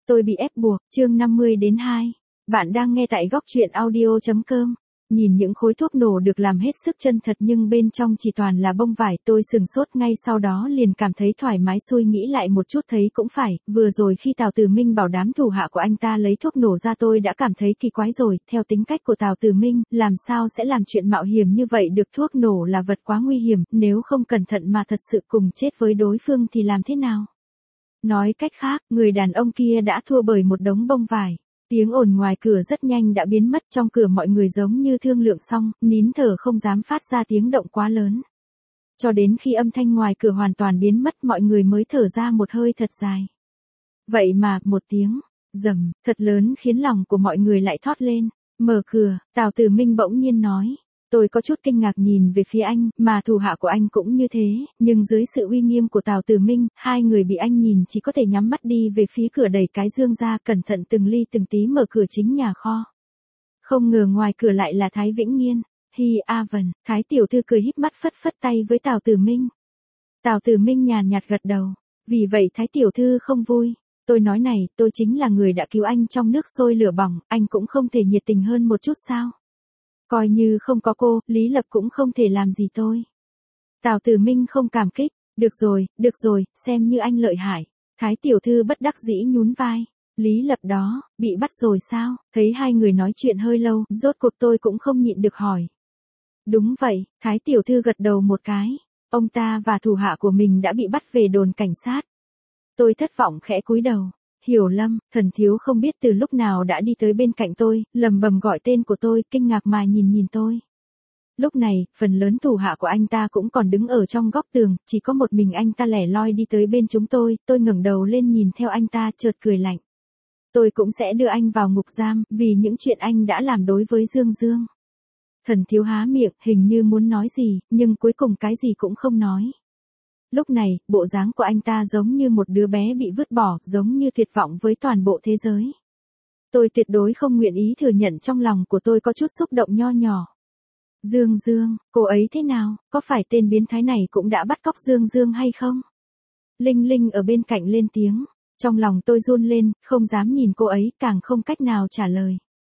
Tôi bị ép buộc, chương 50-2. Bạn đang nghe tại góc truyện audio.com. Nhìn những khối thuốc nổ được làm hết sức chân thật nhưng bên trong chỉ toàn là bông vải, tôi sừng sốt ngay sau đó liền cảm thấy thoải mái xuôi nghĩ lại một chút thấy cũng phải, vừa rồi khi Tào Tử Minh bảo đám thủ hạ của anh ta lấy thuốc nổ ra tôi đã cảm thấy kỳ quái rồi, theo tính cách của Tào Tử Minh, làm sao sẽ làm chuyện mạo hiểm như vậy được, thuốc nổ là vật quá nguy hiểm, nếu không cẩn thận mà thật sự cùng chết với đối phương thì làm thế nào? Nói cách khác, người đàn ông kia đã thua bởi một đống bông vải. Tiếng ồn ngoài cửa rất nhanh đã biến mất, trong cửa mọi người giống như thương lượng xong, nín thở không dám phát ra tiếng động quá lớn. Cho đến khi âm thanh ngoài cửa hoàn toàn biến mất mọi người mới thở ra một hơi thật dài. Vậy mà, một tiếng rầm thật lớn khiến lòng của mọi người lại thót lên. Mở cửa, Tào Tử Minh bỗng nhiên nói. Tôi có chút kinh ngạc nhìn về phía anh, mà thủ hạ của anh cũng như thế, nhưng dưới sự uy nghiêm của Tào Tử Minh, hai người bị anh nhìn chỉ có thể nhắm mắt đi về phía cửa đẩy cái dương ra cẩn thận từng ly từng tí mở cửa chính nhà kho. Không ngờ ngoài cửa lại là Thái Vĩnh Nghiên. Hi a vần, Thái tiểu thư cười híp mắt phất phất tay với Tào Tử Minh. Tào Tử Minh nhàn nhạt gật đầu. Vì vậy Thái tiểu thư không vui. Tôi nói này, tôi chính là người đã cứu anh trong nước sôi lửa bỏng, anh cũng không thể nhiệt tình hơn một chút sao? Coi như không có cô, Lý Lập cũng không thể làm gì tôi. Tào Tử Minh không cảm kích. Được rồi, xem như anh lợi hại. Thái tiểu thư bất đắc dĩ nhún vai. Lý Lập đó, bị bắt rồi sao? Thấy hai người nói chuyện hơi lâu, rốt cuộc tôi cũng không nhịn được hỏi. Đúng vậy, Thái tiểu thư gật đầu một cái. Ông ta và thủ hạ của mình đã bị bắt về đồn cảnh sát. Tôi thất vọng khẽ cúi đầu. Hiểu Lâm, Thần Thiếu không biết từ lúc nào đã đi tới bên cạnh tôi, lầm bầm gọi tên của tôi, kinh ngạc mà nhìn tôi. Lúc này, phần lớn thủ hạ của anh ta cũng còn đứng ở trong góc tường, chỉ có một mình anh ta lẻ loi đi tới bên chúng tôi ngẩng đầu lên nhìn theo anh ta chợt cười lạnh. Tôi cũng sẽ đưa anh vào ngục giam, vì những chuyện anh đã làm đối với Dương Dương. Thần Thiếu há miệng, hình như muốn nói gì, nhưng cuối cùng cái gì cũng không nói. Lúc này, bộ dáng của anh ta giống như một đứa bé bị vứt bỏ, giống như tuyệt vọng với toàn bộ thế giới. Tôi tuyệt đối không nguyện ý thừa nhận trong lòng của tôi có chút xúc động nho nhỏ. Dương Dương, cô ấy thế nào, có phải tên biến thái này cũng đã bắt cóc Dương Dương hay không? Linh Linh ở bên cạnh lên tiếng, trong lòng tôi run lên, không dám nhìn cô ấy, càng không cách nào trả lời.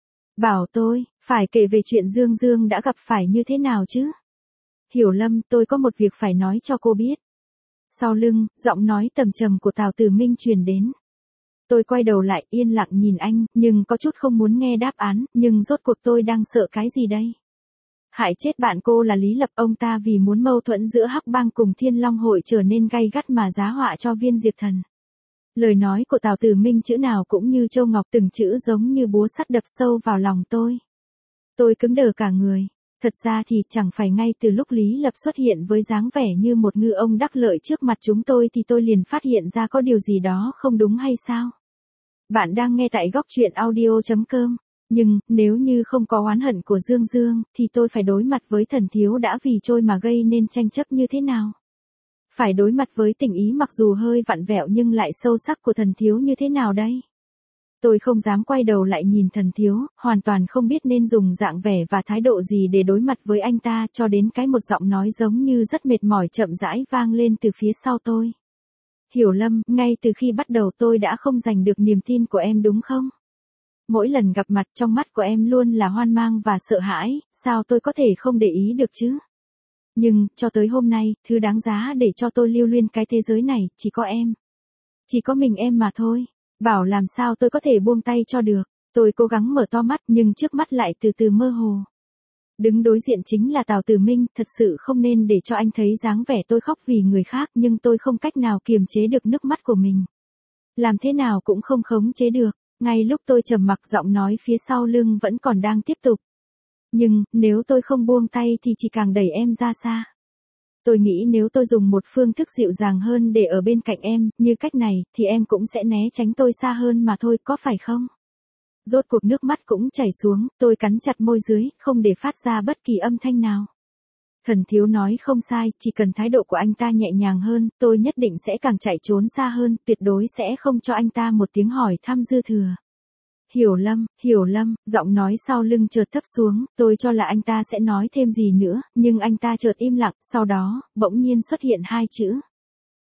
Bảo tôi, phải kể về chuyện Dương Dương đã gặp phải như thế nào chứ? Hiểu Lâm, tôi có một việc phải nói cho cô biết. Sau lưng, giọng nói trầm trầm của Tào Tử Minh truyền đến. Tôi quay đầu lại yên lặng nhìn anh, nhưng có chút không muốn nghe đáp án, nhưng rốt cuộc tôi đang sợ cái gì đây? Hại chết bạn cô là Lý Lập, ông ta vì muốn mâu thuẫn giữa Hắc Bang cùng Thiên Long Hội trở nên gay gắt mà giá họa cho Viên Diệt Thần. Lời nói của Tào Tử Minh chữ nào cũng như châu ngọc, từng chữ giống như búa sắt đập sâu vào lòng tôi. Tôi cứng đờ cả người. Thật ra thì chẳng phải ngay từ lúc Lý Lập xuất hiện với dáng vẻ như một ngư ông đắc lợi trước mặt chúng tôi thì tôi liền phát hiện ra có điều gì đó không đúng hay sao? Bạn đang nghe tại góc truyện audio.com. Nhưng, nếu như không có oán hận của Dương Dương, thì tôi phải đối mặt với Thần Thiếu đã vì trôi mà gây nên tranh chấp như thế nào? Phải đối mặt với tình ý mặc dù hơi vặn vẹo nhưng lại sâu sắc của Thần Thiếu như thế nào đây? Tôi không dám quay đầu lại nhìn Thần Thiếu, hoàn toàn không biết nên dùng dạng vẻ và thái độ gì để đối mặt với anh ta, cho đến cái một giọng nói giống như rất mệt mỏi chậm rãi vang lên từ phía sau tôi. Hiểu Lâm, ngay từ khi bắt đầu tôi đã không giành được niềm tin của em đúng không? Mỗi lần gặp mặt trong mắt của em luôn là hoang mang và sợ hãi, sao tôi có thể không để ý được chứ? Nhưng, cho tới hôm nay, thứ đáng giá để cho tôi lưu luyến cái thế giới này, chỉ có em. Chỉ có mình em mà thôi. Bảo làm sao tôi có thể buông tay cho được. Tôi cố gắng mở to mắt nhưng trước mắt lại từ từ mơ hồ. Đứng đối diện chính là Tào Tử Minh, thật sự không nên để cho anh thấy dáng vẻ tôi khóc vì người khác nhưng tôi không cách nào kiềm chế được nước mắt của mình. Làm thế nào cũng không khống chế được, ngay lúc tôi trầm mặc giọng nói phía sau lưng vẫn còn đang tiếp tục. Nhưng, nếu tôi không buông tay thì chỉ càng đẩy em ra xa. Tôi nghĩ nếu tôi dùng một phương thức dịu dàng hơn để ở bên cạnh em, như cách này, thì em cũng sẽ né tránh tôi xa hơn mà thôi, có phải không? Rốt cuộc nước mắt cũng chảy xuống, tôi cắn chặt môi dưới, không để phát ra bất kỳ âm thanh nào. Thần Thiếu nói không sai, chỉ cần thái độ của anh ta nhẹ nhàng hơn, tôi nhất định sẽ càng chạy trốn xa hơn, tuyệt đối sẽ không cho anh ta một tiếng hỏi thăm dư thừa. Hiểu Lâm, giọng nói sau lưng chợt thấp xuống, tôi cho là anh ta sẽ nói thêm gì nữa, nhưng anh ta chợt im lặng, sau đó, bỗng nhiên xuất hiện hai chữ.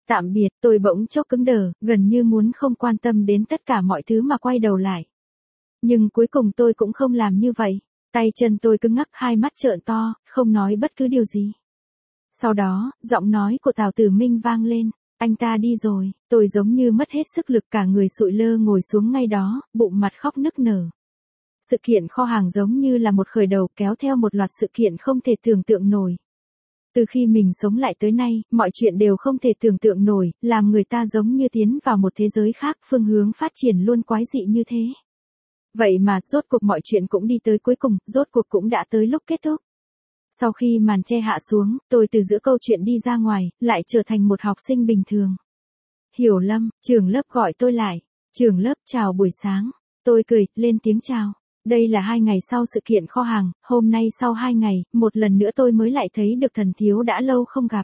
Tạm biệt, tôi bỗng chốc cứng đờ, gần như muốn không quan tâm đến tất cả mọi thứ mà quay đầu lại. Nhưng cuối cùng tôi cũng không làm như vậy. Tay chân tôi cứng ngắc, hai mắt trợn to, không nói bất cứ điều gì. Sau đó, giọng nói của Tào Tử Minh vang lên. Anh ta đi rồi, tôi giống như mất hết sức lực, cả người sụi lơ ngồi xuống ngay đó, bụng mặt khóc nức nở. Sự kiện kho hàng giống như là một khởi đầu kéo theo một loạt sự kiện không thể tưởng tượng nổi. Từ khi mình sống lại tới nay, mọi chuyện đều không thể tưởng tượng nổi, làm người ta giống như tiến vào một thế giới khác, phương hướng phát triển luôn quái dị như thế. Vậy mà, rốt cuộc mọi chuyện cũng đi tới cuối cùng, rốt cuộc cũng đã tới lúc kết thúc. Sau khi màn che hạ xuống, tôi từ giữa câu chuyện đi ra ngoài, lại trở thành một học sinh bình thường. Hiểu Lâm, trưởng lớp gọi tôi lại. Trưởng lớp, chào buổi sáng. Tôi cười, lên tiếng chào. Đây là 2 ngày sau sự kiện kho hàng, hôm nay sau 2 ngày, một lần nữa tôi mới lại thấy được Thần Thiếu đã lâu không gặp.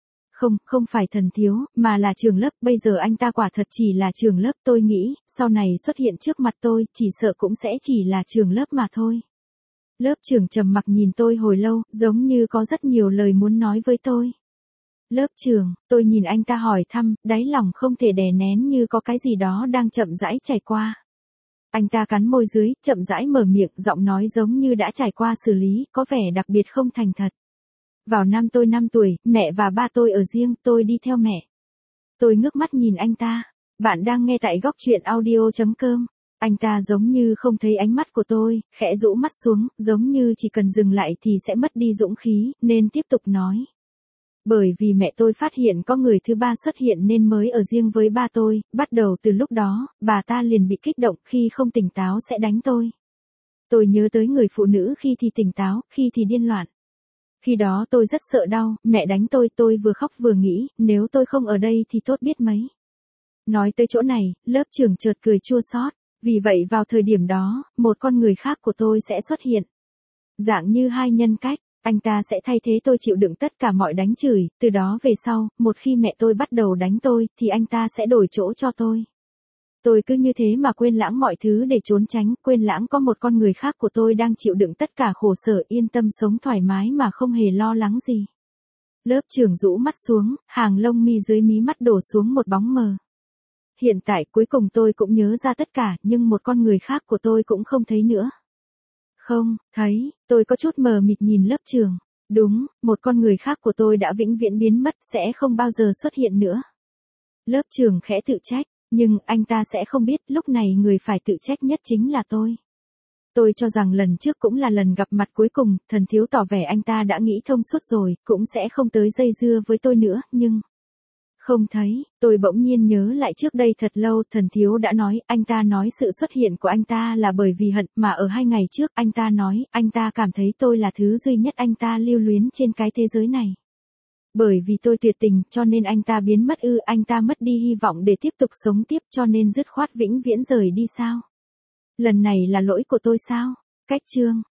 Không phải Thần Thiếu, mà là trưởng lớp, bây giờ anh ta quả thật chỉ là trưởng lớp, tôi nghĩ, sau này xuất hiện trước mặt tôi, chỉ sợ cũng sẽ chỉ là trưởng lớp mà thôi. Lớp trưởng trầm mặc nhìn tôi hồi lâu, giống như có rất nhiều lời muốn nói với tôi. Lớp trưởng, tôi nhìn anh ta hỏi thăm, đáy lòng không thể đè nén như có cái gì đó đang chậm rãi chảy qua. Anh ta cắn môi dưới, chậm rãi mở miệng, giọng nói giống như đã trải qua xử lý, có vẻ đặc biệt không thành thật. Vào năm tôi 5 tuổi, mẹ và ba tôi ở riêng, tôi đi theo mẹ. Tôi ngước mắt nhìn anh ta. Bạn đang nghe tại góc truyện audio.com. Anh ta giống như không thấy ánh mắt của tôi, khẽ rũ mắt xuống, giống như chỉ cần dừng lại thì sẽ mất đi dũng khí, nên tiếp tục nói. Bởi vì mẹ tôi phát hiện có người thứ ba xuất hiện nên mới ở riêng với ba tôi, bắt đầu từ lúc đó, bà ta liền bị kích động, khi không tỉnh táo sẽ đánh tôi. Tôi nhớ tới người phụ nữ khi thì tỉnh táo, khi thì điên loạn. Khi đó tôi rất sợ đau, mẹ đánh tôi vừa khóc vừa nghĩ, nếu tôi không ở đây thì tốt biết mấy. Nói tới chỗ này, lớp trưởng chợt cười chua xót. Vì vậy vào thời điểm đó, một con người khác của tôi sẽ xuất hiện. Dạng như hai nhân cách, anh ta sẽ thay thế tôi chịu đựng tất cả mọi đánh chửi, từ đó về sau, một khi mẹ tôi bắt đầu đánh tôi, thì anh ta sẽ đổi chỗ cho tôi. Tôi cứ như thế mà quên lãng mọi thứ để trốn tránh, quên lãng có một con người khác của tôi đang chịu đựng tất cả khổ sở, yên tâm sống thoải mái mà không hề lo lắng gì. Lớp trưởng rũ mắt xuống, hàng lông mi dưới mí mắt đổ xuống một bóng mờ. Hiện tại cuối cùng tôi cũng nhớ ra tất cả, nhưng một con người khác của tôi cũng không thấy nữa. Không, thấy, tôi có chút mờ mịt nhìn lớp trưởng. Đúng, một con người khác của tôi đã vĩnh viễn biến mất, sẽ không bao giờ xuất hiện nữa. Lớp trưởng khẽ tự trách, nhưng anh ta sẽ không biết lúc này người phải tự trách nhất chính là tôi. Tôi cho rằng lần trước cũng là lần gặp mặt cuối cùng, Thần Thiếu tỏ vẻ anh ta đã nghĩ thông suốt rồi, cũng sẽ không tới dây dưa với tôi nữa, nhưng... Không thấy, tôi bỗng nhiên nhớ lại trước đây thật lâu, Thần Thiếu đã nói, anh ta nói sự xuất hiện của anh ta là bởi vì hận, mà ở 2 ngày trước, anh ta nói, anh ta cảm thấy tôi là thứ duy nhất anh ta lưu luyến trên cái thế giới này. Bởi vì tôi tuyệt tình, cho nên anh ta biến mất ư, anh ta mất đi hy vọng để tiếp tục sống tiếp, cho nên dứt khoát vĩnh viễn rời đi sao? Lần này là lỗi của tôi sao? Cách chương.